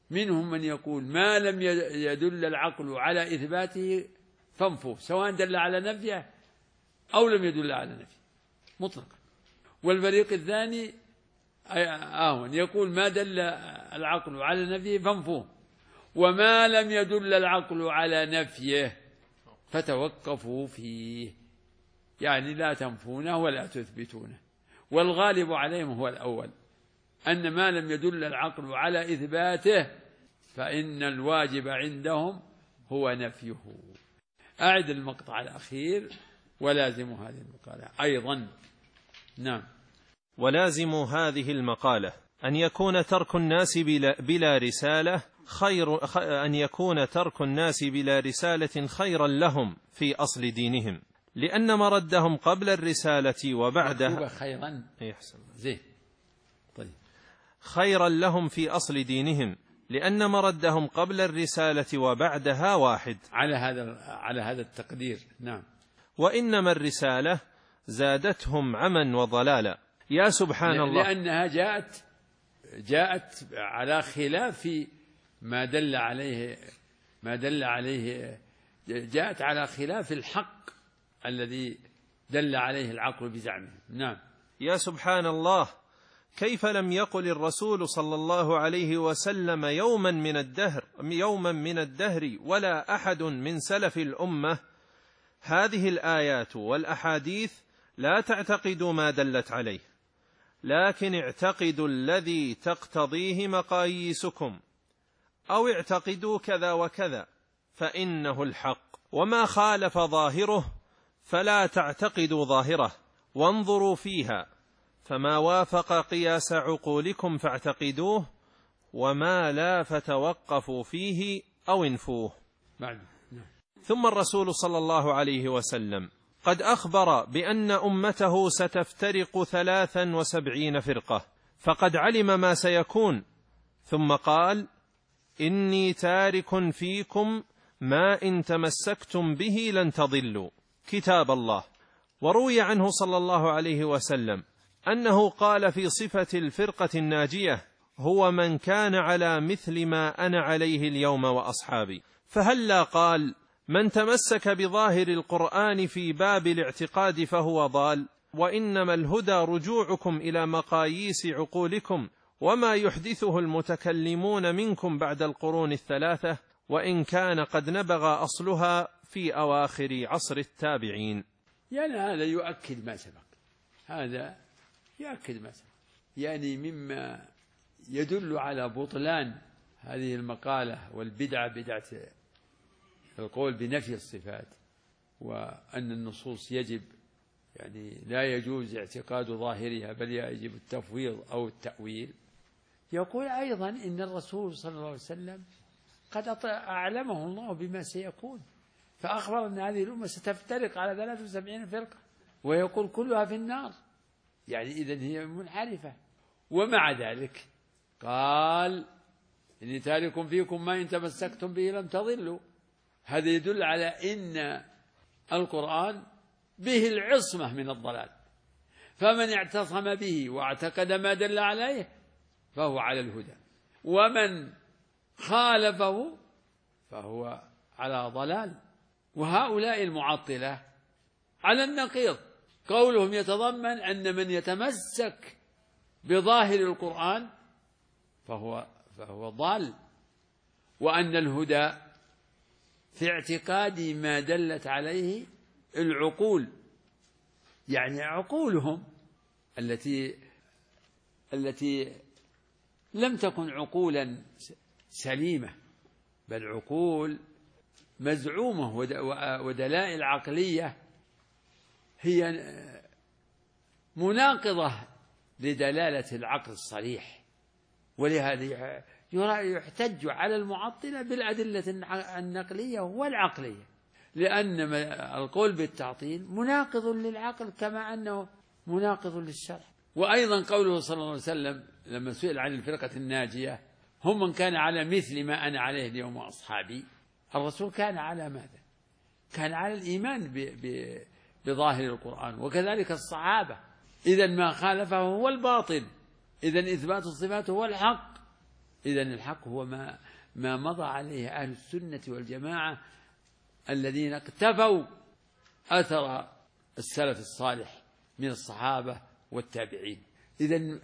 منهم من يقول ما لم يدل العقل على إثباته فانفوه، سواء دل على نفيه أو لم يدل على نفيه مطلقا. والفريق الثاني يقول ما دل العقل على نفيه فانفوه، وما لم يدل العقل على نفيه فتوقفوا فيه، يعني لا تنفونه ولا تثبتونه. والغالب عليهم هو الأول، أن ما لم يدل العقل على إثباته فإن الواجب عندهم هو نفيه. أعد المقطع الأخير: ولازم هذه المقالة أيضا. نعم. ولازم هذه المقالة أن يكون ترك الناس بلا رسالة أن يكون ترك الناس بلا رسالة خيرا لهم في أصل دينهم، لأن مردهم قبل الرسالة وبعدها خيرا زين طيب خيرا لهم في أصل دينهم، لأن مردهم قبل الرسالة وبعدها واحد على هذا التقدير. نعم. وإنما الرسالة زادتهم عما وضلالا. يا سبحان الله، لأنها جاءت على خلاف ما دل عليه جاءت على خلاف الحق الذي دل عليه العقل بزعمه. نعم. يا سبحان الله، كيف لم يقل الرسول صلى الله عليه وسلم يوما من الدهر ولا أحد من سلف الأمة هذه الآيات والأحاديث لا تعتقدوا ما دلت عليه، لكن اعتقدوا الذي تقتضيه مقاييسكم، أو اعتقدوا كذا وكذا فإنه الحق، وما خالف ظاهره فلا تعتقدوا ظاهره، وانظروا فيها، فما وافق قياس عقولكم فاعتقدوه، وما لا فتوقفوا فيه أو انفوه. ثم الرسول صلى الله عليه وسلم قد أخبر بأن أمته ستفترق 73 فرقة، فقد علم ما سيكون، ثم قال: إني تارك فيكم ما إن تمسكتم به لن تضلوا، كتاب الله. وروي عنه صلى الله عليه وسلم أنه قال في صفة الفرقة الناجية: هو من كان على مثل ما أنا عليه اليوم وأصحابي. فهلا قال: من تمسك بظاهر القرآن في باب الاعتقاد فهو ضال، وإنما الهدى رجوعكم إلى مقاييس عقولكم وما يحدثه المتكلمون منكم بعد القرون الثلاثة، وإن كان قد نبغ أصلها في أواخر عصر التابعين. يعني هذا يؤكد ما سبق، يعني مما يدل على بطلان هذه المقالة والبدعة، بدعة القول بنفي الصفات، وأن النصوص يجب يعني لا يجوز اعتقاد ظاهرها بل يجب التفويض أو التأويل. يقول أيضا إن الرسول صلى الله عليه وسلم قد أعلمه الله بما سيكون، فأخبر أن هذه الأمة ستفترق على 73 فرقة، ويقول كلها في النار، يعني إذن هي منحرفة. ومع ذلك قال: إني تارك فيكم ما إن تمسكتم به لم تضلوا. هذا يدل على إن القرآن به العصمة من الضلال، فمن اعتصم به واعتقد ما دل عليه فهو على الهدى، ومن خالفه فهو على ضلال. وهؤلاء المعطلة على النقيض، قولهم يتضمن أن من يتمسك بظاهر القرآن فهو ضال، وأن الهدى في اعتقاد ما دلت عليه العقول، يعني عقولهم التي لم تكن عقولا سليمة، بل عقول مزعومة ودلائل عقلية هي مناقضة لدلالة العقل الصريح. ولهذا يحتج على المعطلة بالأدلة النقلية والعقلية، لأن القول بالتعطيل مناقض للعقل كما أنه مناقض للشرع. وأيضا قوله صلى الله عليه وسلم لما سئل عن الفرقة الناجية: هم من كان على مثل ما أنا عليه اليوم وأصحابي. الرسول كان على ماذا؟ كان على الإيمان بظاهر القرآن، وكذلك الصحابة. إذن ما خالفه هو الباطل، إذن إثبات الصفات هو الحق، إذن الحق هو ما مضى عليه أهل السنة والجماعة الذين اقتفوا أثر السلف الصالح من الصحابة والتابعين. إذن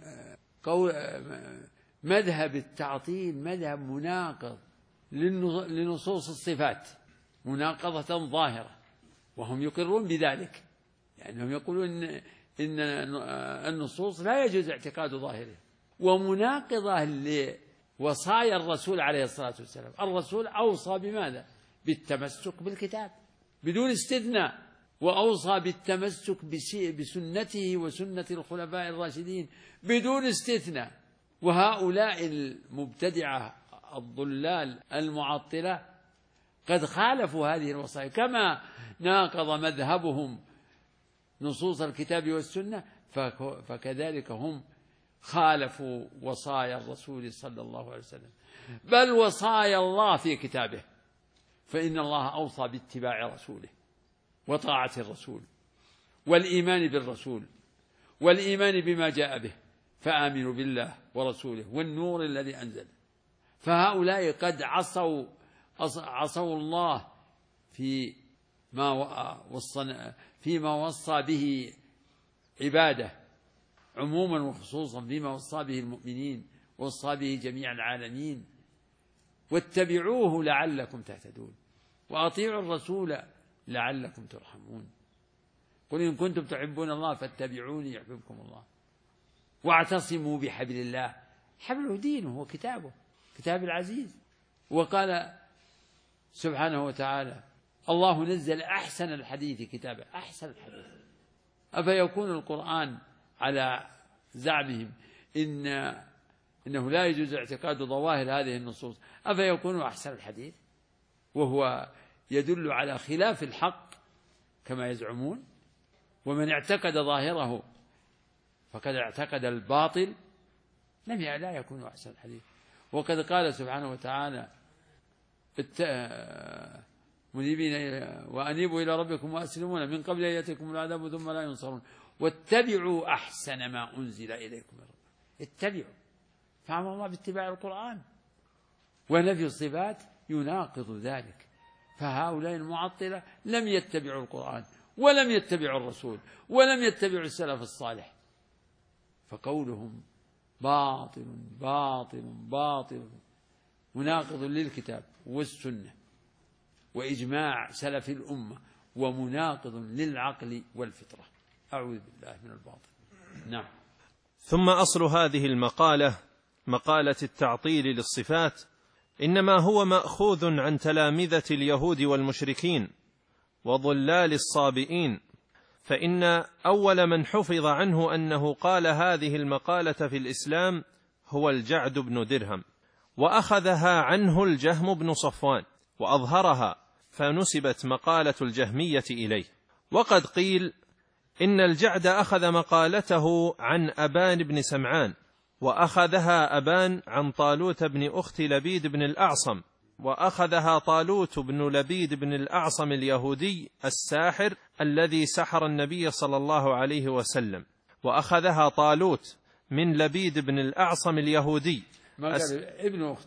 مذهب التعطيل مذهب مناقض لنصوص الصفات مناقضة ظاهرة، وهم يقرون بذلك، لأنهم يقولون إن النصوص لا يجوز اعتقاد ظاهره، ومناقضة لوصايا الرسول عليه الصلاة والسلام. الرسول أوصى بماذا؟ بالتمسك بالكتاب بدون استثناء، وأوصى بالتمسك بسنته وسنة الخلفاء الراشدين بدون استثناء. وهؤلاء المبتدعة الضلال المعطلة قد خالفوا هذه الوصايا، كما ناقض مذهبهم نصوص الكتاب والسنة، فكذلك هم خالفوا وصايا الرسول صلى الله عليه وسلم، بل وصايا الله في كتابه، فإن الله أوصى باتباع رسوله وطاعة الرسول والإيمان بالرسول والإيمان بما جاء به، فآمنوا بالله ورسوله والنور الذي أنزل. فهؤلاء قد عصوا الله فيما وصى به عباده عموما وخصوصا، فيما وصى به المؤمنين ووصى به جميع العالمين. واتبعوه لعلكم تهتدون وأطيعوا الرسول لعلكم ترحمون. قل إن كنتم تحبون الله فاتبعوني يحببكم الله واعتصموا بحبل الله. حبله دينه وكتابه، كتاب العزيز. وقال سبحانه وتعالى: الله نزل أحسن الحديث كتابا. أحسن الحديث. أفيكون القرآن على زعمهم إنه لا يجوز اعتقاد ظواهر هذه النصوص، أفيكون أحسن الحديث وهو يدل على خلاف الحق كما يزعمون؟ ومن اعتقد ظاهره فقد اعتقد الباطل لا يكون أحسن الحديث. وقد قال سبحانه وتعالى: منيبين وأنيبوا إلى ربكم وأسلمون من قبل أن يأتيكم العذاب ثم لا ينصرون واتبعوا أحسن ما أنزل إليكم من ربكم. اتبعوا، فأمر الله باتباع القرآن، ونفي الصفات يناقض ذلك. فهؤلاء المعطلة لم يتبعوا القرآن ولم يتبعوا الرسول ولم يتبعوا السلف الصالح، فقولهم باطل باطل باطل مناقض للكتاب والسنة وإجماع سلف الأمة، ومناقض للعقل والفطرة. أعوذ بالله من الباطل. نعم. ثم أصل هذه المقالة، مقالة التعطيل للصفات، إنما هو مأخوذ عن تلامذة اليهود والمشركين وضلال الصابئين، فإن أول من حفظ عنه أنه قال هذه المقالة في الإسلام هو الجعد بن درهم، وأخذها عنه الجهم بن صفوان وأظهرها، فنسبت مقالة الجهمية إليه. وقد قيل إن الجعد أخذ مقالته عن أبان بن سمعان، وأخذها أبان عن طالوت بن أخت لبيد بن الأعصم، وأخذها طالوت بن لبيد بن الأعصم اليهودي الساحر الذي سحر النبي صلى الله عليه وسلم، وأخذها طالوت من لبيد بن الأعصم اليهودي. ما قال ابن أخت؟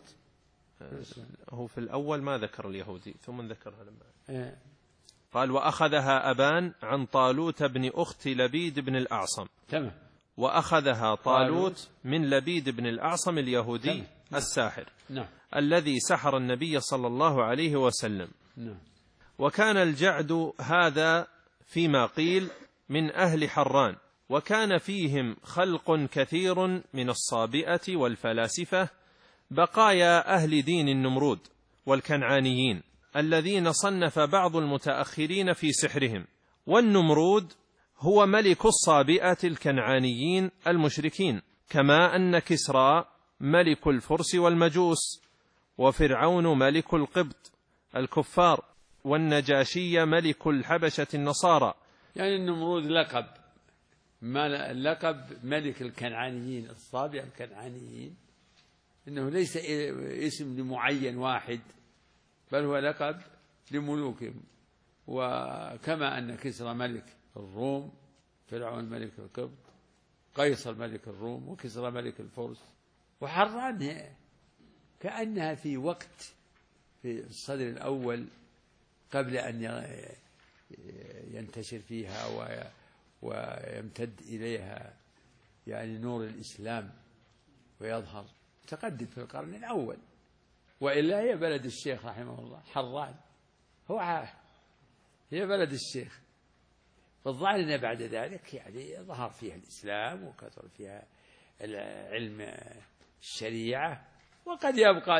هو في الأول ما ذكر اليهودي ثم ذكرها لما قال: وأخذها أبان عن طالوت بن أخت لبيد بن الأعصم. تمام. وأخذها طالوت من لبيد بن الأعصم اليهودي الساحر. نعم. الذي سحر النبي صلى الله عليه وسلم. نعم. وكان الجعد هذا فيما قيل من أهل حران، وكان فيهم خلق كثير من الصابئة والفلاسفة، بقايا أهل دين النمرود والكنعانيين، الذين صنف بعض المتأخرين في سحرهم. والنمرود هو ملك الصابئة الكنعانيين المشركين، كما أن كسرى ملك الفرس والمجوس، وفرعون ملك القبط الكفار، والنجاشي ملك الحبشة النصارى. يعني النمرود لقب ملك الكنعانيين، الصابئة الكنعانيين، إنه ليس اسم لمعين واحد، بل هو لقب لملوكهم. وكما أن كسرى ملك الروم، فرعون ملك القبط، قيصر ملك الروم، وكسرى ملك الفرس، وحران كأنها في وقت في الصدر الأول قبل أن ينتشر فيها ويمتد إليها يعني نور الإسلام ويظهر، تقدم في القرن الأول، وإلا هي بلد الشيخ رحمه الله حران، هي بلد الشيخ. فالظاهر أن بعد ذلك يعني ظهر فيها الإسلام وكثر فيها العلم الشريعة، وقد يبقى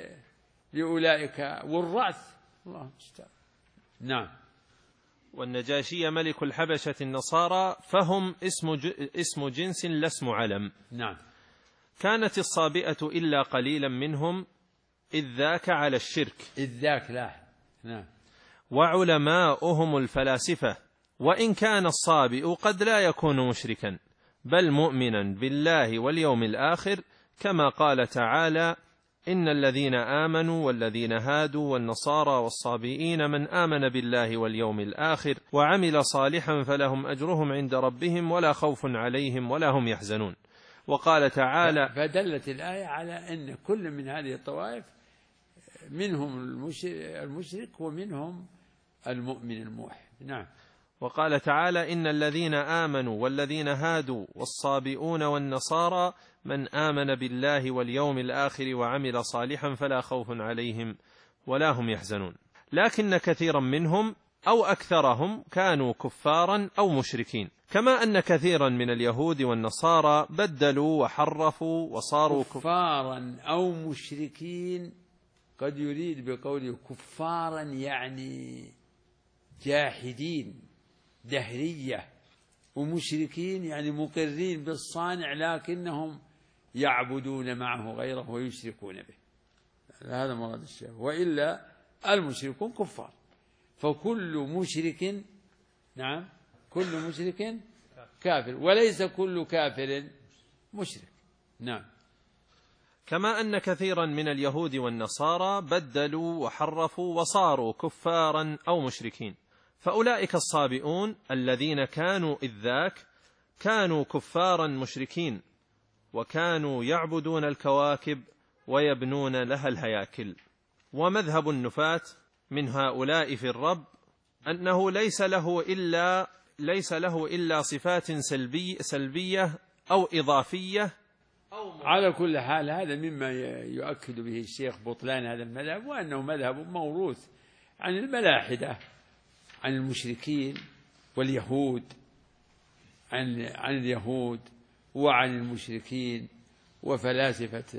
لأولئك والرأس، الله المستعان. نعم. والنجاشي ملك الحبشة النصارى، فهم اسم جنس لا اسم علم. نعم. كانت الصابئة إلا قليلا منهم إذ ذاك على الشرك، إذ ذاك لا. نعم. وعلماؤهم الفلاسفة، وإن كان الصابئ قد لا يكون مشركا بل مؤمنا بالله واليوم الآخر، كما قال تعالى: إن الذين آمنوا والذين هادوا والنصارى والصابئين من آمن بالله واليوم الآخر وعمل صالحا فلهم أجرهم عند ربهم ولا خوف عليهم ولا هم يحزنون. وقال تعالى: فدلت الآية على أن كل من هذه الطوائف منهم المشرك ومنهم المؤمن الموحد. نعم. وقال تعالى: إن الذين آمنوا والذين هادوا والصابئون والنصارى من آمن بالله واليوم الآخر وعمل صالحا فلا خوف عليهم ولا هم يحزنون. لكن كثيرا منهم أو أكثرهم كانوا كفارا أو مشركين، كما أن كثيرا من اليهود والنصارى بدلوا وحرفوا وصاروا كفارا أو مشركين. قد يريد بقوله كفارا يعني جاحدين دهرية، ومشركين يعني مقرين بالصانع لكنهم يعبدون معه غيره ويشركون به. هذا مراد الشيخ، وإلا المشركون كفار، فكل مشرك نعم كل مشرك كافر، وليس كل كافر مشرك. نعم. كما أن كثيرا من اليهود والنصارى بدلوا وحرفوا وصاروا كفارا أو مشركين، فأولئك الصابئون الذين كانوا إذ ذاك كانوا كفارا مشركين، وكانوا يعبدون الكواكب ويبنون لها الهياكل. ومذهب النفاة من هؤلاء في الرب أنه ليس له إلا صفات سلبية أو إضافية على كل حال هذا مما يؤكد به الشيخ بطلان هذا المذهب، وأنه مذهب موروث عن الملاحدة، عن المشركين واليهود، عن اليهود وعن المشركين وفلاسفة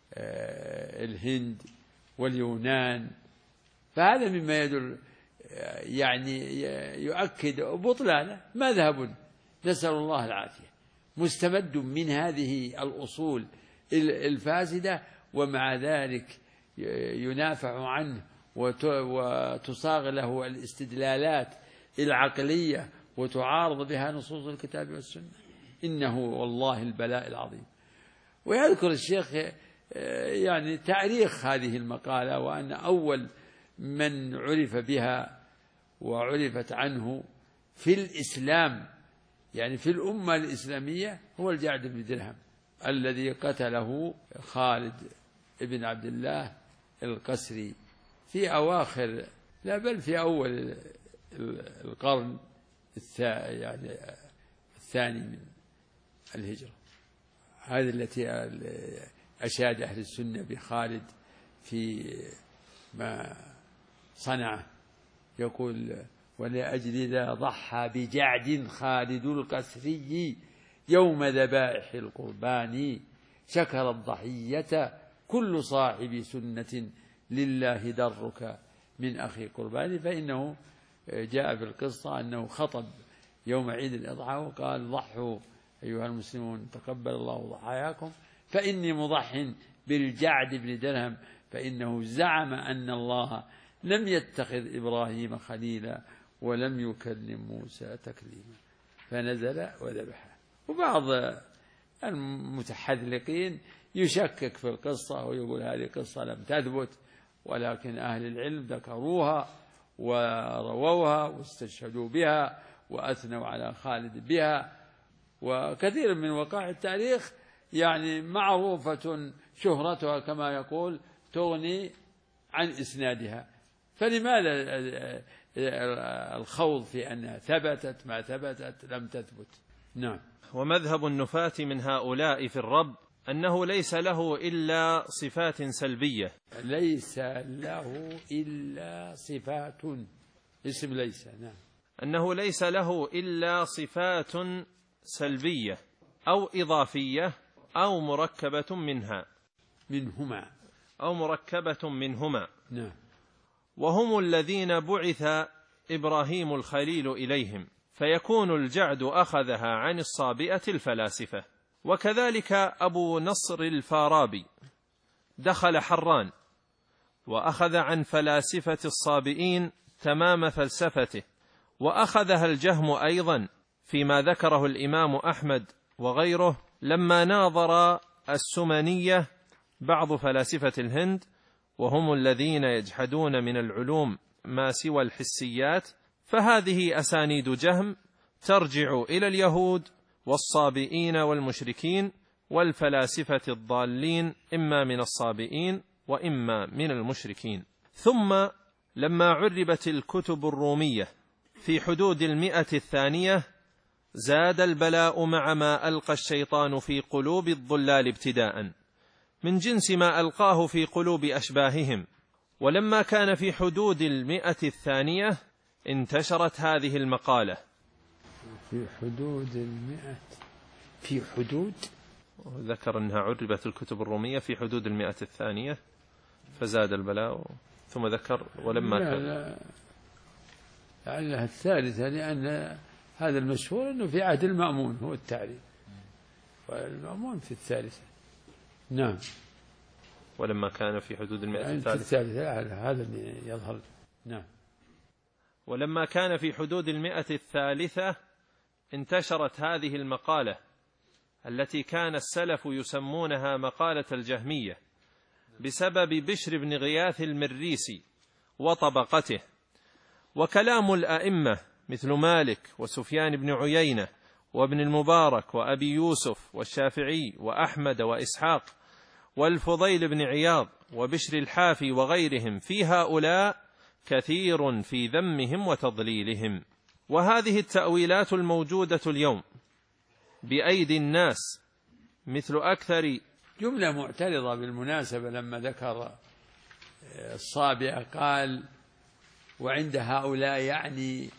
الهند واليونان. فهذا مما يدل يعني يؤكد بطلانه. مذهب نسأل الله العافية مستمد من هذه الأصول الفاسدة، ومع ذلك ينافع عنه وتصاغ له الاستدلالات العقلية وتعارض بها نصوص الكتاب والسنة. إنه والله البلاء العظيم. ويذكر الشيخ يعني تاريخ هذه المقالة، وأن أول من عرف بها وعرفت عنه في الإسلام يعني في الأمة الإسلامية هو الجعد بن درهم الذي قتله خالد بن عبد الله القسري في أواخر لا بل في أول القرن الثاني من الهجرة. هذه التي أشاد أهل السنة بخالد في ما صنعه، يقول: ولأجل ذا ضحى بجعد خالد القسري يوم ذبائح القربان، شكر الضحية كل صاحب سنة لله درك من أخي قربان. فإنه جاء في القصة أنه خطب يوم عيد الأضحى وقال: ضحوا أيها المسلمون تقبل الله ضحاياكم، فإني مضح بالجعد بن درهم، فإنه زعم أن الله لم يتخذ إبراهيم خليلا ولم يكلم موسى تكليما، فنزل وذبحه. وبعض المتحذلقين يشكك في القصة ويقول هذه قصة لم تثبت، ولكن أهل العلم ذكروها ورووها واستشهدوا بها وأثنوا على خالد بها. وكثير من وقائع التاريخ يعني معروفة شهرتها كما يقول تغني عن إسنادها، فلماذا الخوض في أنها ثبتت ما ثبتت لم تثبت؟ نعم. ومذهب النفاة من هؤلاء في الرب أنه ليس له إلا صفات سلبية. ليس له إلا صفات، اسم ليس. نعم. أنه ليس له إلا صفات سلبية أو إضافية أو مركبة منهما أو مركبة منهما. نعم. وهم الذين بعث إبراهيم الخليل إليهم، فيكون الجعد أخذها عن الصابئة الفلاسفة. وكذلك أبو نصر الفارابي دخل حران وأخذ عن فلاسفة الصابئين تمام فلسفته، وأخذها الجهم أيضا فيما ذكره الإمام أحمد وغيره لما ناظر السمنية بعض فلاسفة الهند، وهم الذين يجحدون من العلوم ما سوى الحسيات. فهذه أسانيد جهم ترجع إلى اليهود والصابئين والمشركين والفلاسفة الضالين، إما من الصابئين وإما من المشركين. ثم لما عربت الكتب الرومية في حدود 100 زاد البلاء مع ما ألقى الشيطان في قلوب الضلال ابتداء من جنس ما ألقاه في قلوب أشباههم. ولما كان في حدود 100 انتشرت هذه المقالة. في حدود 100 في حدود، ذكر أنها عربت الكتب الرومية في حدود 100 فزاد البلاء، ثم ذكر ولما كان لعلها 3 لأن هذا المشهور أنه في عهد المأمون هو التعريف، والمأمون في 3. نعم. ولما كان في حدود 100 في 3 هذا اللي يظهر. نعم. ولما كان في حدود 100 انتشرت هذه المقالة التي كان السلف يسمونها مقالة الجهمية بسبب بشر بن غياث المريسي وطبقته. وكلام الأئمة مثل مالك وسفيان بن عيينة وابن المبارك وأبي يوسف والشافعي وأحمد وإسحاق والفضيل بن عياض وبشر الحافي وغيرهم في هؤلاء كثير في ذمهم وتضليلهم. وهذه التأويلات الموجودة اليوم بأيدي الناس مثل أكثر جملة معترضة بالمناسبة لما ذكر الصابئة قال وعند هؤلاء يعني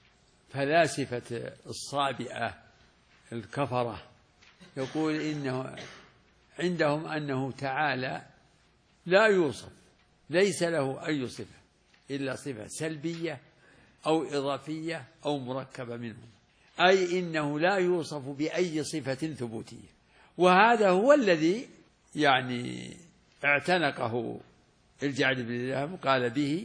فلاسفة الصابئة الكفرة، يقول إنه عندهم أنه تعالى لا يوصف، ليس له أي صفة إلا صفة سلبية أو إضافية أو مركبة منهم، أي إنه لا يوصف بأي صفة ثبوتية. وهذا هو الذي يعني اعتنقه الجعد بن درهم قال به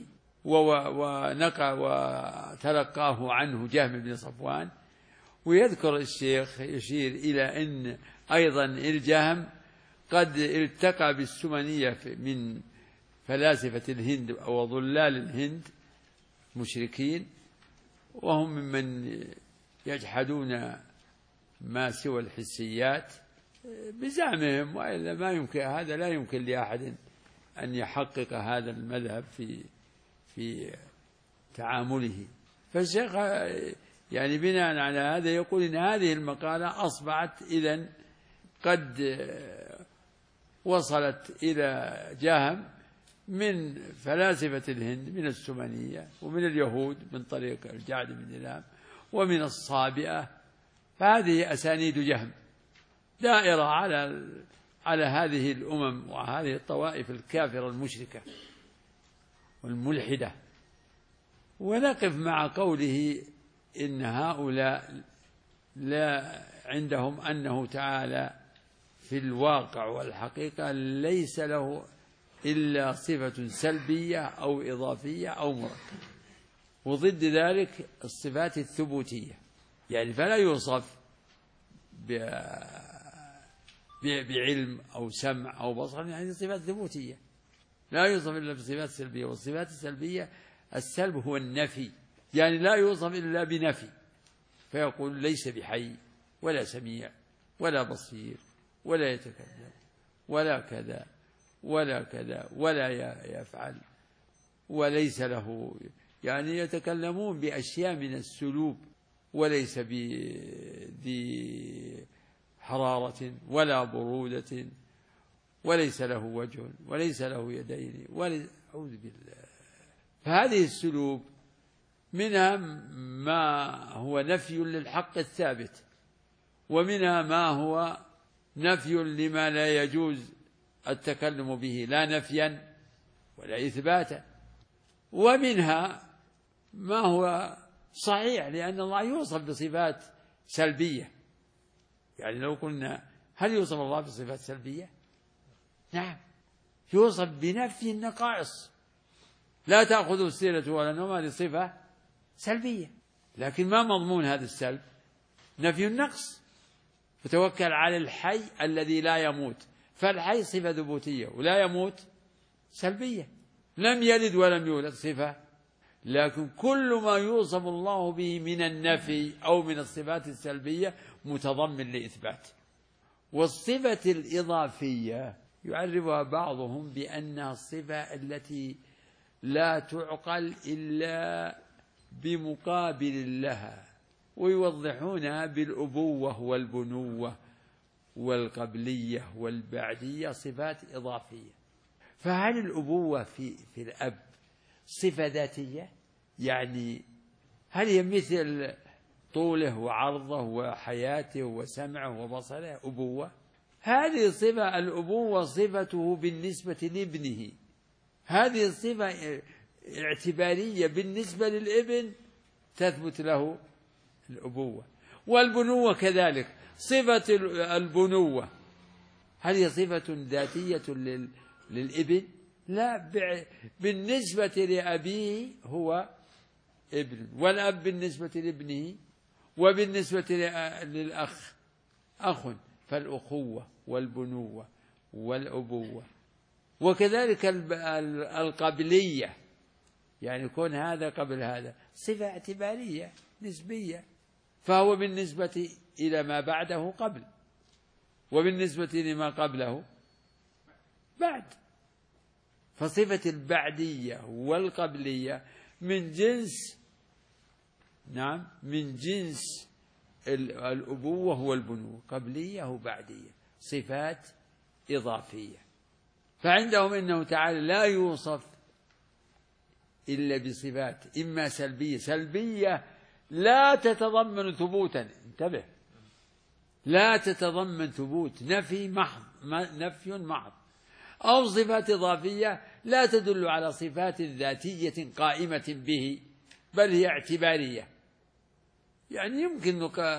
وتلقاه عنه جهم بن صفوان. ويذكر الشيخ يشير إلى أن أيضا الجهم قد التقى بالسمنية من فلاسفة الهند أو ضلال الهند مشركين، وهم ممن يجحدون ما سوى الحسيات بزعمهم، وإلا ما يمكن، هذا لا يمكن لأحد أن يحقق هذا المذهب في تعامله. فالشيخ يعني بناء على هذا يقول إن هذه المقالة أصبحت إذن قد وصلت إلى جهم من فلاسفة الهند من السمنية ومن اليهود من طريق الجعد بن درهم ومن الصابئة. فهذه أسانيد جهم دائرة على هذه الأمم وهذه الطوائف الكافرة المشركة والملحدة. ونقف مع قوله إن هؤلاء لا عندهم أنه تعالى في الواقع والحقيقة ليس له إلا صفة سلبية أو إضافية أو مركبة، وضد ذلك الصفات الثبوتية، يعني فلا يوصف بعلم أو سمع أو بصر، يعني صفات ثبوتية لا يوصف إلا بصفات سلبية. والصفات السلبية السلب هو النفي، يعني لا يوصف إلا بنفي، فيقول ليس بحي ولا سميع ولا بصير ولا يتكلم ولا كذا ولا كذا ولا يفعل وليس له، يعني يتكلمون بأشياء من السلوب، وليس بذي حرارة ولا برودة، وليس له وجه وليس له يدين أعوذ بالله. فهذه السلوب منها ما هو نفي للحق الثابت، ومنها ما هو نفي لما لا يجوز التكلم به لا نفيا ولا إثباتا، ومنها ما هو صحيح لأن الله يوصف بصفات سلبية. يعني لو قلنا هل يوصف الله بصفات سلبية؟ نعم، يوصف بنفي النقائص، لا تأخذه السنة ولا النوم، هذه صفة سلبية، لكن ما مضمون هذا السلب؟ نفي النقص. فتوكل على الحي الذي لا يموت، فالحي صفة ثبوتية، ولا يموت سلبية. لم يلد ولم يولد صفة، لكن كل ما يوصف الله به من النفي أو من الصفات السلبية متضمن لإثبات. والصفة الإضافية يعرفها بعضهم بأنها الصفة التي لا تعقل إلا بمقابل لها، ويوضحونها بالأبوة والبنوة والقبلية والبعدية، صفات إضافية. فهل الأبوة في الأب صفة ذاتية؟ يعني هل هي مثل طوله وعرضه وحياته وسمعه وبصره أبوة؟ هذه صفة الأبوة صفته بالنسبة لابنه، هذه الصفة اعتبارية بالنسبة للابن تثبت له الأبوة. والبنوة كذلك، صفة البنوة هل هي صفة ذاتية للابن؟ لا، بالنسبة لأبيه هو ابن، والأب بالنسبة لابنه، وبالنسبة للأخ أخ، فالأخوة والبنوة والأبوة. وكذلك القبلية، يعني يكون هذا قبل هذا، صفة اعتبارية نسبية، فهو بالنسبة إلى ما بعده قبل، وبالنسبة لما قبله بعد. فصفة البعدية والقبلية من جنس، نعم، من جنس الأبوة والبنوة، قبلية وبعدية، صفات إضافية. فعندهم إنه تعالى لا يوصف إلا بصفات إما سلبية لا تتضمن ثبوتا، انتبه، لا تتضمن ثبوت، نفي محض، أو صفات إضافية لا تدل على صفات ذاتية قائمة به، بل هي اعتبارية. يعني يمكن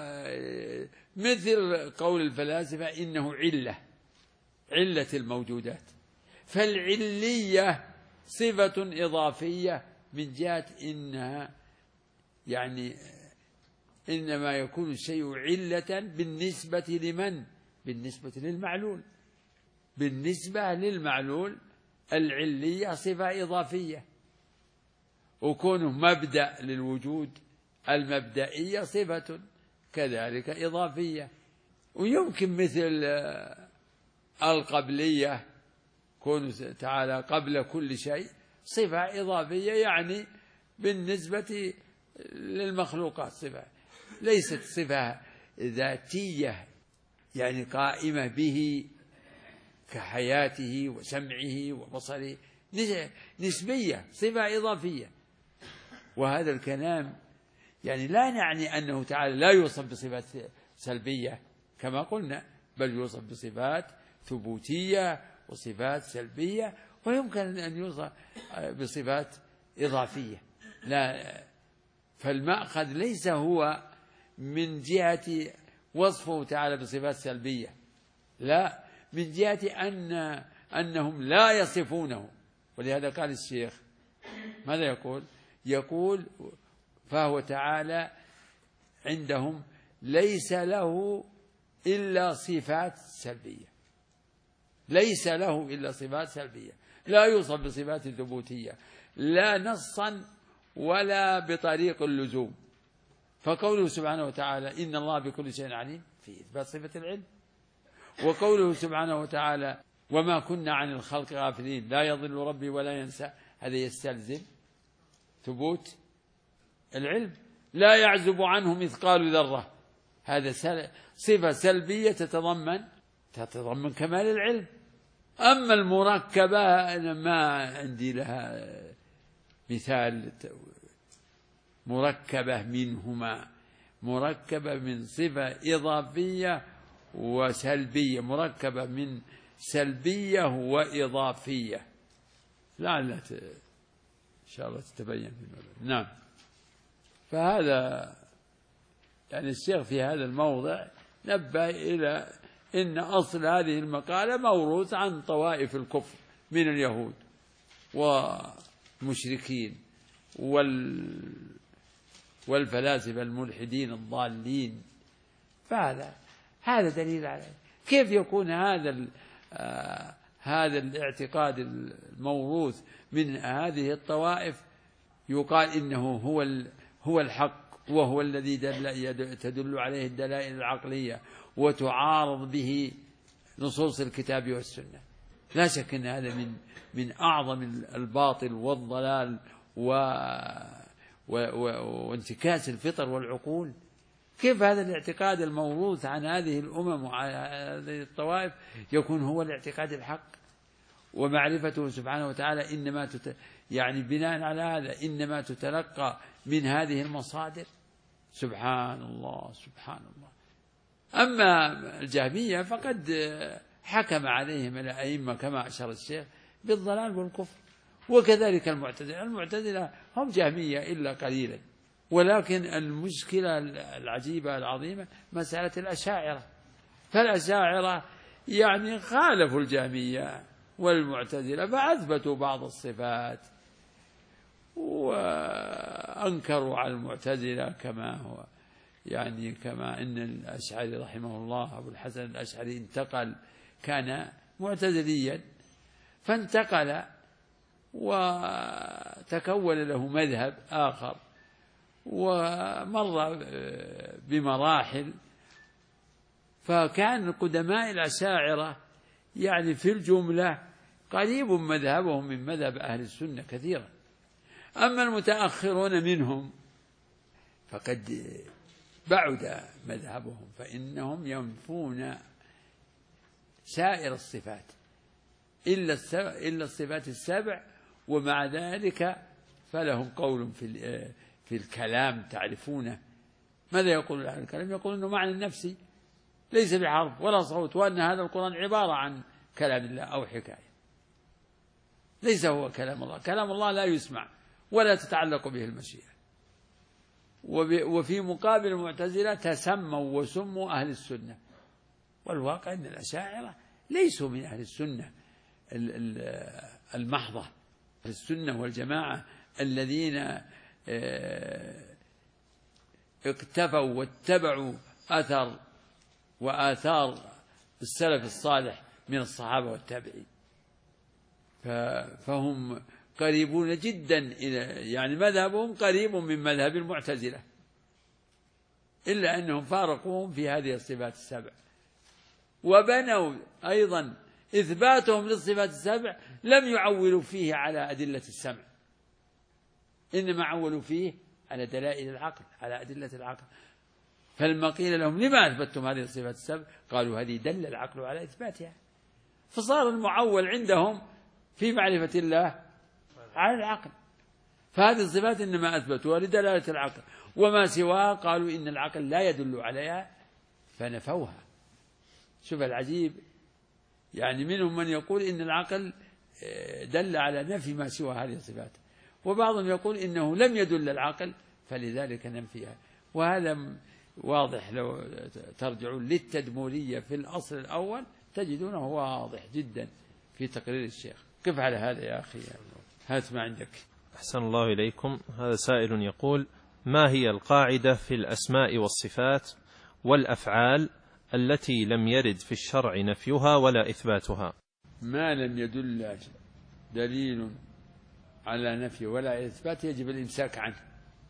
مثل قول الفلاسفة إنه علة الموجودات، فالعلية صفة إضافية من جهة إنها يعني إنما يكون الشيء علة بالنسبة لمن؟ بالنسبة للمعلول. بالنسبة للمعلول العلية صفة إضافية، وكونه مبدأ للوجود المبدئية صفة كذلك إضافية. ويمكن مثل القبلية، كونه تعالى قبل كل شيء، صفة إضافية، يعني بالنسبة للمخلوقات صفة، ليست صفة ذاتية يعني قائمة به كحياته وسمعه وبصره، نسبية، صفة إضافية. وهذا الكلام يعني لا نعني أنه تعالى لا يوصف بصفات سلبية كما قلنا، بل يوصف بصفات ثبوتية وصفات سلبية، ويمكن أن يوصف بصفات إضافية. لا، فالمأخذ ليس هو من جهة وصفه تعالى بصفات سلبية، لا، من جهة أنهم لا يصفونه. ولهذا قال الشيخ ماذا يقول فهو تعالى عندهم ليس له إلا صفات سلبية، ليس له إلا صفات سلبية، لا يوصف بصفات ثبوتية لا نصا ولا بطريق اللزوم. فقوله سبحانه وتعالى إن الله بكل شيء عليم في إثبات صفة العلم، وقوله سبحانه وتعالى وما كنا عن الخلق غافلين، لا يضل ربي ولا ينسى، هذا يستلزم ثبوت العلم. لا يعزب عنه مثقال ذرة، هذا صفة سلبية تتضمن كمال العلم. أما المركبة أنا ما عندي لها مثال. مركبة منهما، مركبة من صفة إضافية وسلبية، مركبة من سلبية وإضافية، لعل إن شاء الله تتبين في الموضوع. نعم. فهذا يعني الشيخ في هذا الموضع نبه إلى إن أصل هذه المقالة موروث عن طوائف الكفر من اليهود والمشركين والفلاسفة الملحدين الضالين. هذا دليل عليه. كيف يكون هذا الاعتقاد الموروث من هذه الطوائف يقال إنه هو الحق، وهو الذي تدل عليه الدلائل العقلية وتعارض به نصوص الكتاب والسنة؟ لا شك أن هذا من أعظم الباطل والضلال وانتكاس الفطر والعقول. كيف هذا الاعتقاد الموروث عن هذه الأمم وعن هذه الطوائف يكون هو الاعتقاد الحق؟ ومعرفته سبحانه وتعالى إنما يعني بناء على هذا إنما تتلقى من هذه المصادر. سبحان الله سبحان الله. أما الجهمية فقد حكم عليهم الأئمة كما أشار الشيخ بالضلال والكفر، وكذلك المعتزلة هم جهمية إلا قليلا. ولكن المشكلة العجيبة العظيمة مسألة الأشاعرة. فالأشاعرة يعني خالفوا الجهمية والمعتزلة فأثبتوا بعض الصفات وأنكروا على المعتزلة كما هو يعني كما أن الأشعري رحمه الله أبو الحسن الأشعري انتقل، كان معتزليا فانتقل وتكون له مذهب آخر ومر بمراحل. فكان قدماء الأشاعرة يعني في الجملة قريب مذهبهم من مذهب أهل السنة كثيرا. أما المتأخرون منهم فقد بعد مذهبهم، فإنهم ينفون سائر الصفات إلا الصفات السبع، ومع ذلك فلهم قول في الكلام تعرفونه. ماذا يقول أهل الكلام؟ يقول أنه معنى نفسي ليس بحرف ولا صوت، وأن هذا القرآن عبارة عن كلام الله أو حكاية، ليس هو كلام الله. كلام الله لا يسمع ولا تتعلق به المشيئة. وفي مقابل المعتزلة تسموا وسموا أهل السنة، والواقع أن الأشاعرة ليسوا من أهل السنة المحضة. أهل السنة والجماعة الذين اقتفوا واتبعوا أثر وآثار السلف الصالح من الصحابة والتابعين، فهم قريبون جدا إلى يعني مذهبهم قريب من مذهب المعتزلة، إلا أنهم فارقوهم في هذه الصفات السبع. وبنوا أيضا إثباتهم للصفات السبع لم يعولوا فيه على أدلة السمع، إنما عولوا فيه على دلائل العقل، على أدلة العقل. فلما قيل لهم لما أثبتتم هذه الصفات السبع قالوا هذه دل العقل على إثباتها. فصار المعول عندهم في معرفة الله على العقل، فهذه الصفات إنما أثبتوها لدلالة العقل، وما سواها قالوا إن العقل لا يدل عليها فنفوها. شوف العجيب، يعني منهم من يقول إن العقل دل على نفي ما سوى هذه الصفات، وبعضهم يقول إنه لم يدل العقل فلذلك ننفيها. وهذا واضح لو ترجعون للتدمورية في الأصل الأول تجدونه واضح جدا في تقرير الشيخ. كيف على هذا يا أخي؟ هات ما عندك. أحسن الله إليكم. هذا سائل يقول: ما هي القاعدة في الأسماء والصفات والأفعال التي لم يرد في الشرع نفيها ولا إثباتها؟ ما لم يدل دليل على نفي ولا إثبات يجب الإمساك عنه،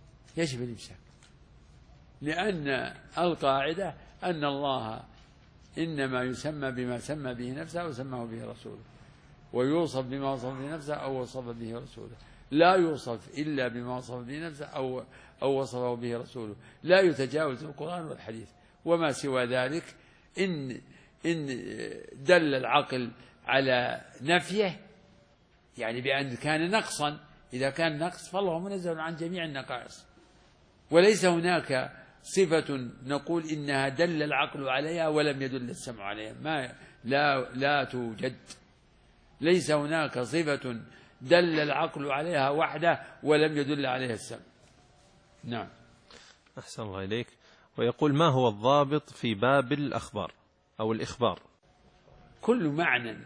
يجب الإمساك، لأن القاعدة أن الله إنما يسمى بما سمى به نفسه أو سماه به رسوله، ويوصف بما وصف به نفسه أو وصف به رسوله، لا يوصف إلا بما وصف به نفسه أو وصفه به رسوله، لا يتجاوز القرآن والحديث. وما سوى ذلك إن دل العقل على نفيه، يعني بأن كان نقصا، إذا كان نقص فالله منزه عن جميع النقائص، وليس هناك صفة نقول إنها دل العقل عليها ولم يدل السمع عليها، لا توجد. ليس هناك صفة دل العقل عليها وحده ولم يدل عليها السمع. نعم. أحسن الله إليك. ويقول: ما هو الضابط في باب الأخبار أو الإخبار؟ كل معنى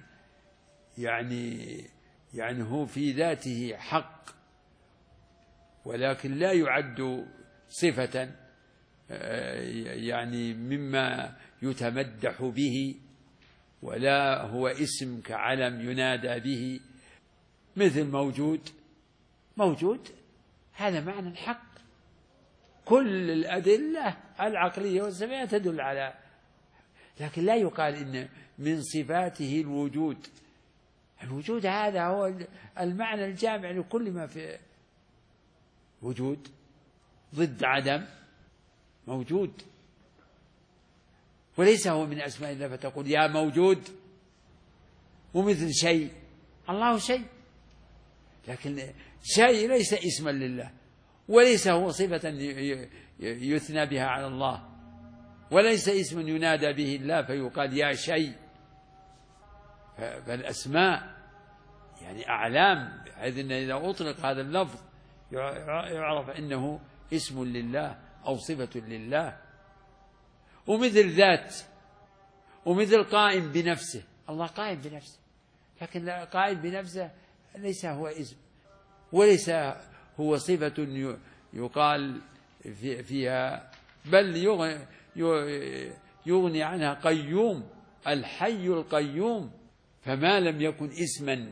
يعني هو في ذاته حق، ولكن لا يعد صفة يعني مما يتمدح به، ولا هو اسم كعلم ينادى به، مثل موجود هذا معنى حق. كل الأدلة العقلية والسمعية تدل على، لكن لا يقال إن من صفاته الوجود. الوجود هذا هو المعنى الجامع لكل ما في وجود، ضد عدم، موجود، وليس هو من أسماء الله فتقول يا موجود. ومثل شيء، الله شيء، لكن شيء ليس اسما لله، وليس هو صفة يثنى بها على الله، وليس اسم ينادى به الله فيقال يا شيء. فالأسماء يعني أعلام، بحيث أن إذا أطلق هذا اللفظ يعرف أنه اسم لله أو صفة لله. ومثل ذات، ومثل قائم بنفسه، الله قائم بنفسه، لكن قائم بنفسه ليس هو اسم، وليس هو صفة يقال فيها، بل يغني عنها قيوم، الحي القيوم. فما لم يكن اسما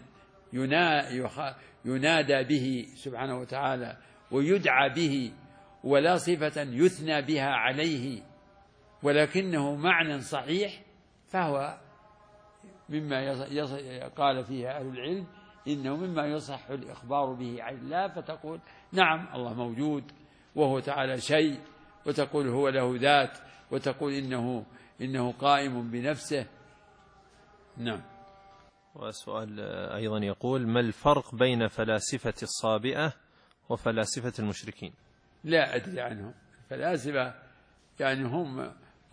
ينادى به سبحانه وتعالى ويدعى به، ولا صفة يثنى بها عليه، ولكنه معنى صحيح، فهو مما قال فيه أهل العلم إنه مما يصح الإخبار به عن الله، فتقول نعم الله موجود وهو تعالى شيء، وتقول هو له ذات، وتقول إنه قائم بنفسه. نعم. وسؤال أيضا يقول: ما الفرق بين فلاسفة الصابئة وفلاسفة المشركين؟ لا أدري عنهم. الفلاسفة يعني هم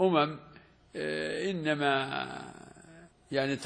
إنما يعني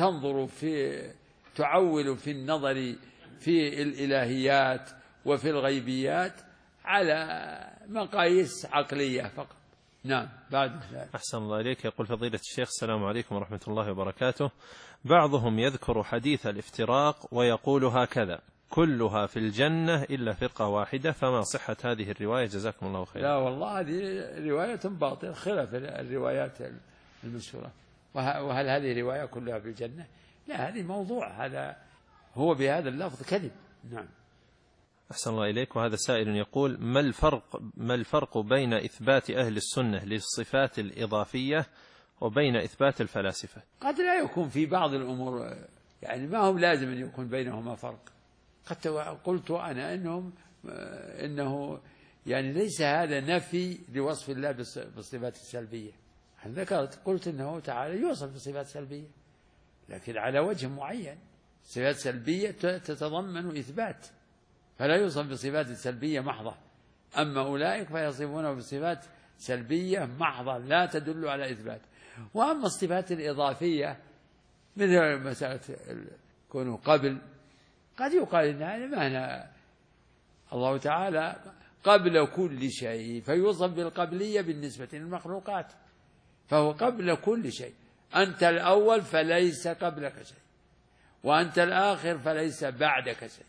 تعول في النظر في الإلهيات وفي الغيبيات على مقاييس عقلية فقط. نعم. بعد ذلك. أحسن الله إليك. يقول فضيلة الشيخ: السلام عليكم ورحمة الله وبركاته. بعضهم يذكر حديث الافتراق ويقول هكذا: كلها في الجنة إلا فرقة واحدة، فما صحة هذه الرواية؟ جزاكم الله خيرا. لا والله هذه رواية باطلة خلاف الروايات المشهورة. وهل هذه رواية كلها في الجنة؟ لا، هذه موضوع، هذا هو بهذا اللفظ كذب. نعم. أحسن الله إليك. وهذا سائل يقول: ما الفرق بين إثبات أهل السنة للصفات الإضافية وبين إثبات الفلاسفة؟ قد لا يكون في بعض الأمور، يعني ما هو لازم أن يكون بينهما فرق. قد قلت أنا إنه يعني ليس هذا نفي لوصف الله بالصفات السلبية. ذكرت قلت إنه تعالى يوصف بالصفات السلبية، لكن على وجه معين. صفات سلبية تتضمن إثبات، فلا يوصف بصفات سلبية محضة. أما أولئك فيصفونه بصفات سلبية محضة لا تدل على إثبات. وأما الصفات الإضافية مثل مسألة كونه قبل، قد يقال إن هذا معنى الله تعالى قبل كل شيء، فيوصف بالقبلية بالنسبة للمخلوقات، فهو قبل كل شيء. أنت الأول فليس قبلك شيء، وأنت الآخر فليس بعدك شيء.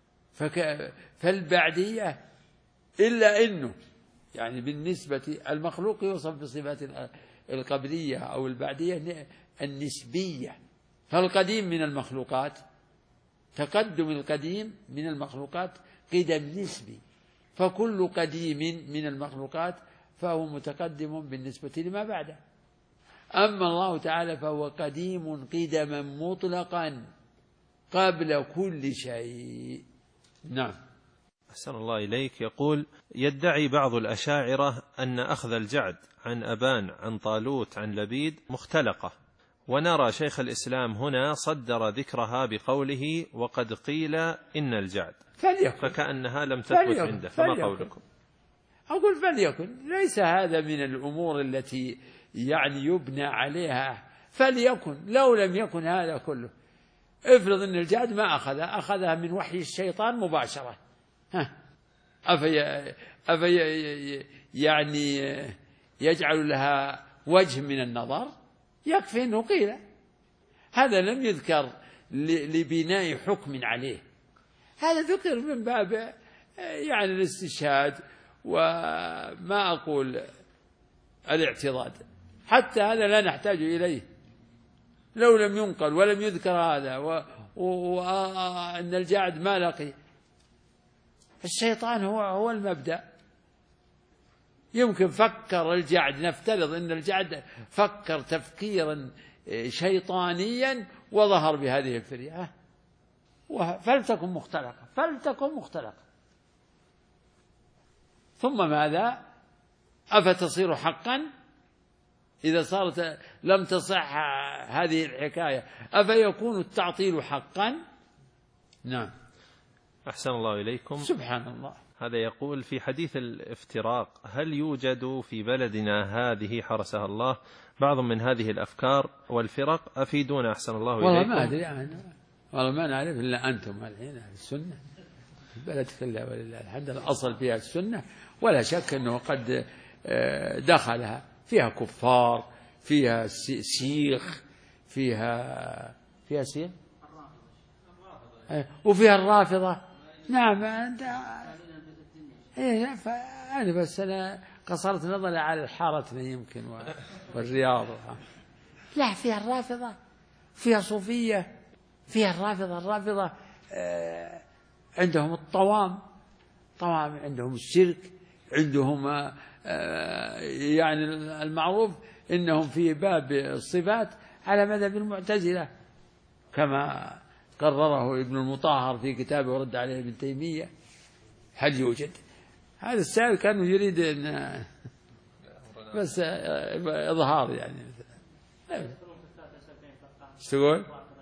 فالبعدية إلا إنه يعني بالنسبة المخلوق يوصف بصفات القبلية أو البعدية النسبية. فالقديم من المخلوقات، تقدم القديم من المخلوقات قدم نسبي، فكل قديم من المخلوقات فهو متقدم بالنسبة لما بعده. أما الله تعالى فهو قديم قدما مطلقا قبل كل شيء. نعم. أحسن الله إليك. يقول: يدعي بعض الأشاعرة أن أخذ الجعد عن أبان عن طالوت عن لبيد مختلقة، ونرى شيخ الإسلام هنا صدر ذكرها بقوله: وقد قيل إن الجعد، فكأنها لم تثبت عنده، فما قولكم؟ أقول فليكن، ليس هذا من الأمور التي يعني يبنى عليها، فليكن. لو لم يكن هذا كله، افرض أن الجعد ما أخذها من وحي الشيطان مباشرة، يعني يجعل لها وجه من النظر؟ يكفي أنه قيل. هذا لم يذكر لبناء حكم عليه، هذا ذكر من باب يعني الاستشهاد، وما أقول الاعتضاد. حتى هذا لا نحتاج إليه لو لم ينقل ولم يذكر هذا، وأن الجعد ما لقي. الشيطان هو المبدأ. يمكن فكر الجعد، نفترض أن الجعد فكر تفكيرا شيطانيا وظهر بهذه الفرية، فلتكن مختلقة. ثم ماذا؟ أفتصير حقا؟ إذا صارت لم تصح هذه الحكاية أفيكون التعطيل حقا؟ نعم. أحسن الله إليكم. سبحان الله. هذا يقول: في حديث الافتراق، هل يوجد في بلدنا هذه حرسها الله بعض من هذه الأفكار والفرق؟ أفيدونا أحسن الله إليكم. والله ما أدري أنا، والله ما نعرف إلا أنتم الحين أهل السنة. البلد كلها ولله الحمد الأصل فيها السنة، ولا شك أنه قد دخلها، فيها كفار، فيها سيخ، فيها سيخ، وفيها الرافضة. نعم. أنا بس أنا قصرت نظري على الحارة يمكن والرياض. لا، فيها الرافضة، فيها صوفية، فيها الرافضة عندهم الطوام، عندهم الشرك، عندهم يعني المعروف إنهم في باب الصفات على مذهب المعتزلة، كما قرره ابن المطهر في كتابه ورد عليه ابن تيمية. هل يوجد؟ هذا السائل كان يريد أن بس إظهار يعني. تقول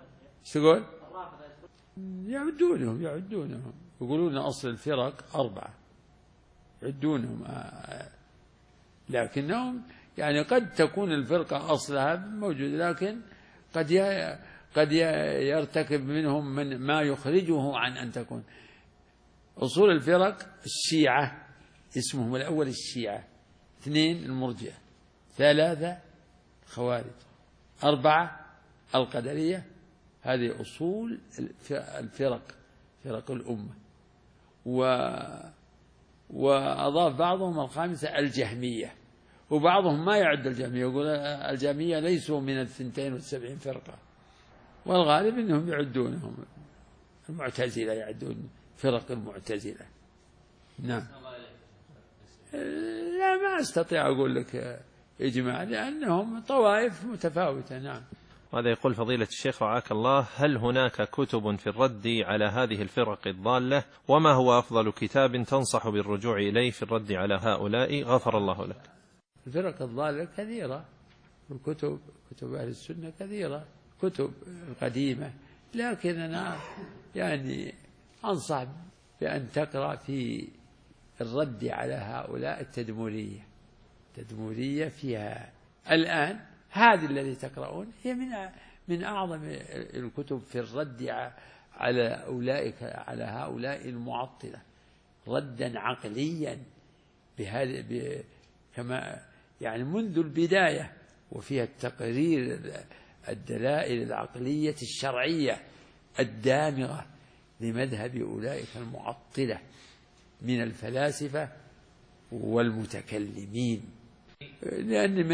يعدونهم يقولون أصل الفرق 4، يعدونهم، لكنهم يعني قد تكون الفرقة أصلها موجود، لكن قد يرتكب منهم من ما يخرجه عن أن تكون. أصول الفرق: الشيعة، اسمهم الأول الشيعة، 2 المرجئة، 3 الخوارج، 4 القدرية. هذه أصول الفرق، فرق الأمة. وأضاف بعضهم الخامسة الجهمية، وبعضهم ما يعد الجهمية، يقول الجهمية ليسوا من 72 فرقة، والغالب أنهم يعدونهم المعتزلة، يعدون فرق المعتزلة. نعم. لا، ما أستطيع أقول لك إجماع، لأنهم طوائف متفاوتة. نعم. وهذا يقول: فضيلة الشيخ رعاك الله، هل هناك كتب في الرد على هذه الفرق الضالة؟ وما هو أفضل كتاب تنصح بالرجوع إليه في الرد على هؤلاء؟ غفر الله لك. الفرق الضالة كثيرة، كتب أهل السنة كثيرة، كتب قديمة، لكن أنا يعني أنصح بأن تقرأ في الرد على هؤلاء التدمرية فيها الآن. هذه الذي تقرؤون هي من أعظم الكتب في الرد على هؤلاء المعطلة، ردا عقليا كما يعني منذ البداية، وفيها التقرير الدلائل العقلية الشرعية الدامغة لمذهب أولئك المعطلة من الفلاسفة والمتكلمين. لأن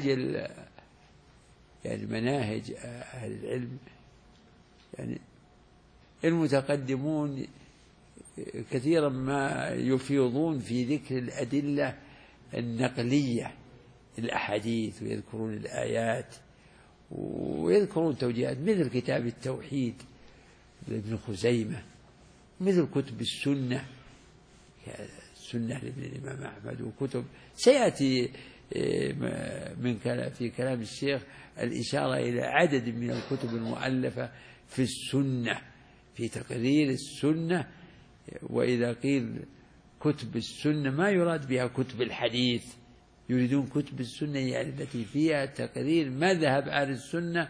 مناهج أهل العلم، يعني المتقدمون كثيرا ما يفيضون في ذكر الأدلة النقلية الأحاديث ويذكرون الآيات ويذكرون توجيهات، مثل كتاب التوحيد لابن خزيمة، مثل كتب السنة، السنة لابن الإمام أحمد، وكتب سيأتي في كلام الشيخ الإشارة إلى عدد من الكتب المؤلفة في السنة، في تقرير السنة. وإذا قيل كتب السنة ما يراد بها كتب الحديث، يريدون كتب السنة يعني التي فيها تقرير مذهب أهل السنة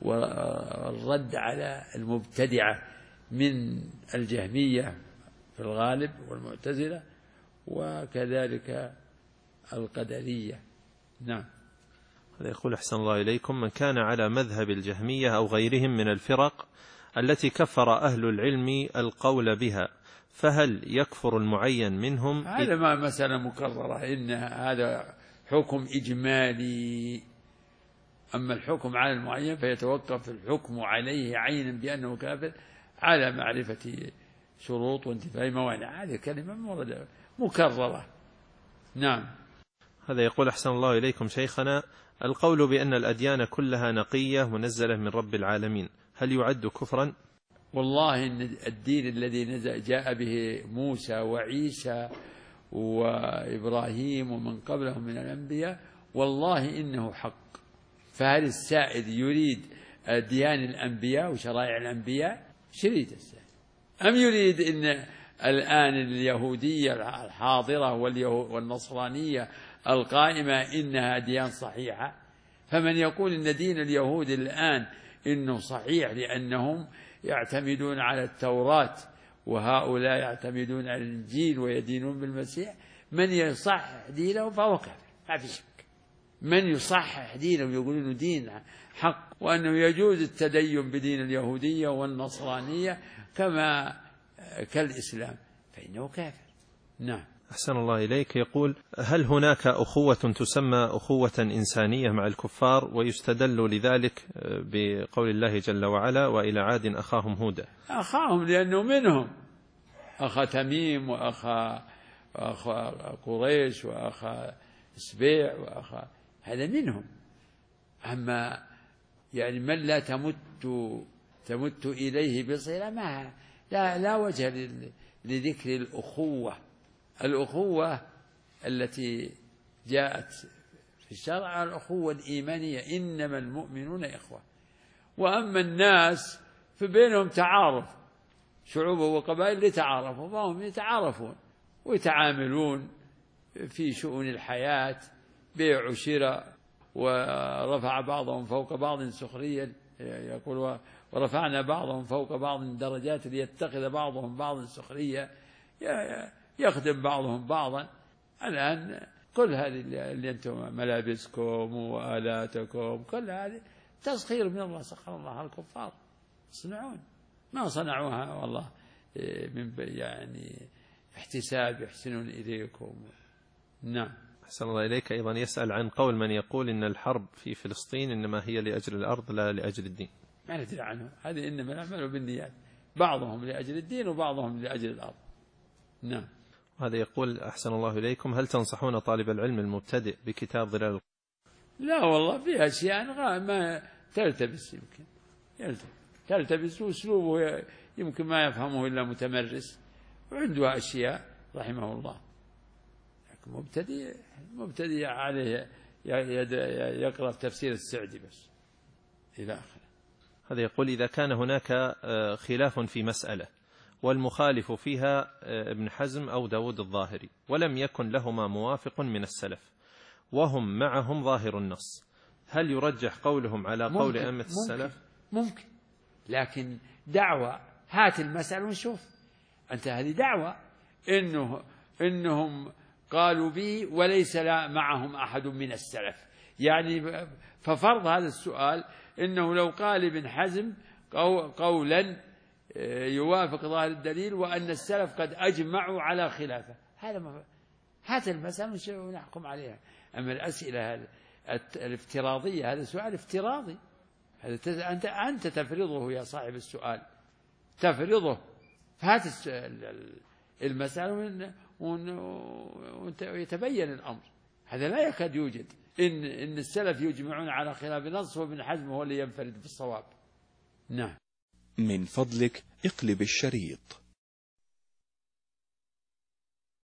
والرد على المبتدعة من الجهمية في الغالب والمعتزلة، وكذلك القدرية. نعم. هذا يقول أحسن الله إليكم: من كان على مذهب الجهمية أو غيرهم من الفرق التي كفر أهل العلم القول بها، فهل يكفر المعين منهم؟ هذا ما مسألة مكررة، إن هذا حكم إجمالي. أما الحكم على المعين فيتوقف الحكم عليه عينا بأنه كافر على معرفة شروط وانتفاء موانع. هذه كلمة مكررة. نعم. هذا يقول أحسن الله إليكم شيخنا: القول بأن الأديان كلها نقية منزلة من رب العالمين هل يعد كفرا؟ والله إن الدين الذي جاء به موسى وعيسى وإبراهيم ومن قبلهم من الأنبياء والله إنه حق. فهل السائل يريد أديان الأنبياء وشرائع الأنبياء؟ شريد السائل، أم يريد إن الآن اليهودية الحاضرة والنصرانية القائمة إنها أديان صحيحة؟ فمن يقول إن دين اليهود الآن إنه صحيح لأنهم يعتمدون على التوراة وهؤلاء يعتمدون على الإنجيل ويدينون بالمسيح، من يصحح دينه فهو كافر، ما في شك. من يصحح دينه ويقول إنه دين حق وأنه يجوز التدين بدين اليهودية والنصرانية كالإسلام فإنه كافر. نعم. أحسن الله إليك. يقول: هل هناك أخوة تسمى أخوة إنسانية مع الكفار ويستدل لذلك بقول الله جل وعلا: وإلى عاد أخاهم هودا؟ أخاهم لأنه منهم، أخا تميم وأخا قريش وأخا سبيع وأخا، هذا منهم. أما يعني من لا تمت إليه بصلة ما لا وجه لذكر الأخوة التي جاءت في الشرع، الأخوة الإيمانية، إنما المؤمنون إخوة. وأما الناس فبينهم تعارف، شعوب وقبائل يتعارفوا، فهم يتعارفون ويتعاملون في شؤون الحياة، بيع وشراء، ورفع بعضهم فوق بعض سخريا، يقول: ورفعنا بعضهم فوق بعض درجات ليتخذ بعضهم بعضا سخريا، يخدم بعضهم بعضا. الآن كل هذه اللي أنتم ملابسكم وآلاتكم كل هذه تسخير من الله، سخر الله الكفار يصنعون ما صنعوها والله من يعني احتساب يحسنون إليكم. نعم. أحسن الله إليك. أيضا يسأل عن قول من يقول إن الحرب في فلسطين إنما هي لأجل الأرض لا لأجل الدين. ما ندري عنه، هذه إنما الأعمال بالنيات، بعضهم لأجل الدين وبعضهم لأجل الأرض. نعم. هذا يقول: أحسن الله إليكم: هل تنصحون طالب العلم المبتدئ بكتاب ظلال؟ لا والله، في أشياء ما تلتبس، يمكن تلتبس وأسلوبه يمكن ما يفهمه إلا متمرس، وعنده أشياء رحمه الله. لكن مبتدئ عليه يقرأ تفسير السعدي بس إلى آخره. هذا يقول: إذا كان هناك خلاف في مسألة والمخالف فيها ابن حزم أو داود الظاهري ولم يكن لهما موافق من السلف وهم معهم ظاهر النص، هل يرجح قولهم على قول أئمة السلف؟ ممكن، لكن دعوة هات المسألة ونشوف. أنت هذه دعوة إنهم قالوا به وليس معهم أحد من السلف، يعني ففرض هذا السؤال إنه لو قال ابن حزم قولا يوافق ظاهر الدليل وأن السلف قد أجمعوا على خلافه، هذا المسألة ونحكم عليها. أما الأسئلة الافتراضية هذا سؤال افتراضي، هذا أنت تفرضه يا صاحب السؤال، تفرضه. هات المسألة ويتبين الأمر، هذا لا يكاد يوجد. إن السلف يجمعون على خلاف نص، وابن حزم هو اللي ينفرد بالصواب. نعم. من فضلك اقلب الشريط.